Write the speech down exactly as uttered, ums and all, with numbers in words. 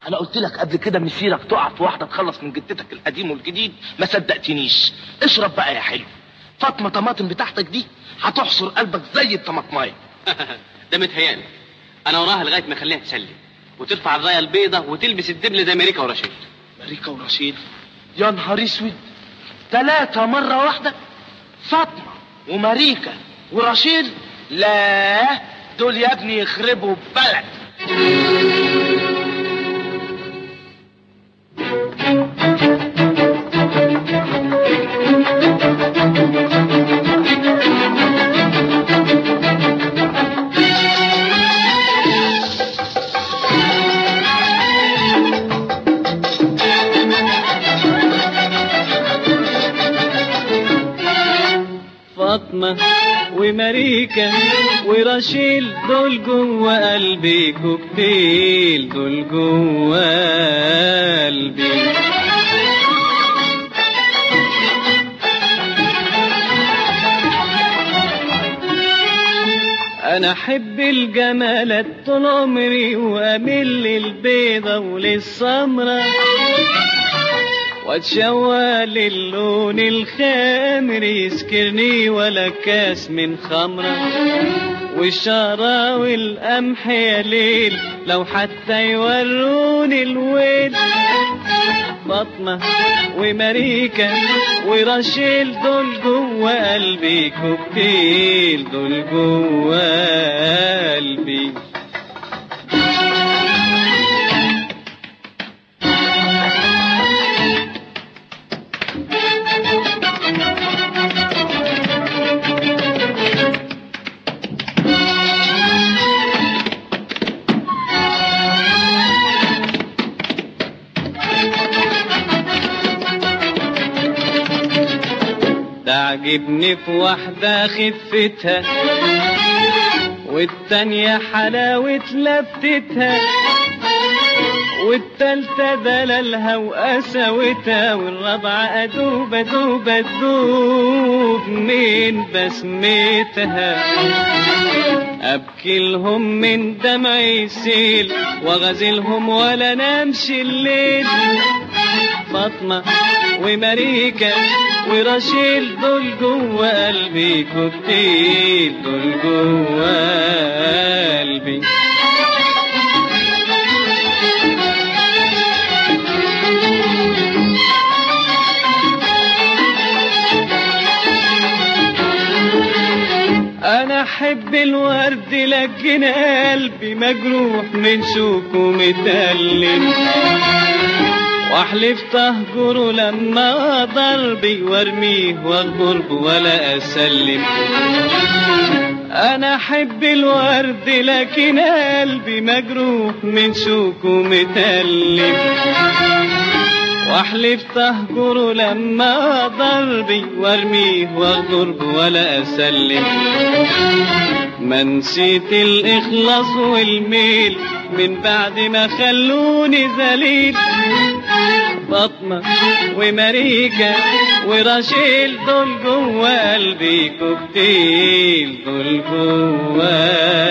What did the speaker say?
انا قلت لك قبل كده مسيرك تقع في واحده تخلص من جدتك القديم والجديد، ما صدقتنيش. اشرب بقى يا حلو. فاطمه طماطم بتاعتك دي هتحصر قلبك زي الطماطمايه. ده متهيألي انا وراها لغايه ما اخليها تسلم وترفع الرايه البيضه وتلبس الدبل زي ماريكا ورشيد. ماريكا ورشيد؟ يا نهار اسود، ثلاثه مره واحده؟ فاطمه وماريكا ورشيد؟ لا دول يا ابني يخربوا بلد. فاطمة وماريكا ورشيل دول جوا قلبي كوكتيل، دول جوا قلبي. انا احب الجمالات طول عمري واميل للبيضة وللسمرة واتشوى للون الخامر يسكرني ولا كاس من خمرة، والشعرة والقمح يا ليل لو حتى يوروني الويل. فاطمة وماريكا ورشيل دول جوا قلبي كوكتيل، دول جوا قلبي. تعجبني في واحدة خفتها والتانية حلاوة لفتها والتالتة دلالها وقساوتها والرابعة أدوب أدوب أدوب من بسمتها. أبكي لهم من دمعي يسيل وغزلهم ولا نمشي الليل. فاطمة وماريكا ورشيل دول جوا قلبي كوكتيل، دول جوا قلبي. انا احب الورد لكن قلبي مجروح من شوك ومتألم، واحلف تهجره لما ضربي وارميه واغرب ولا اسلم. انا احب الورد لكن قلبي مجروح من شوك ومتألم، واحلف تهجره لما ضربي وارميه واغرب ولا اسلم. ما نسيت الاخلاص والميل من بعد ما خلوني ذليل. فاطمة وماريكا ورشيل دول جوا قلبي كوكتيل، دول جوا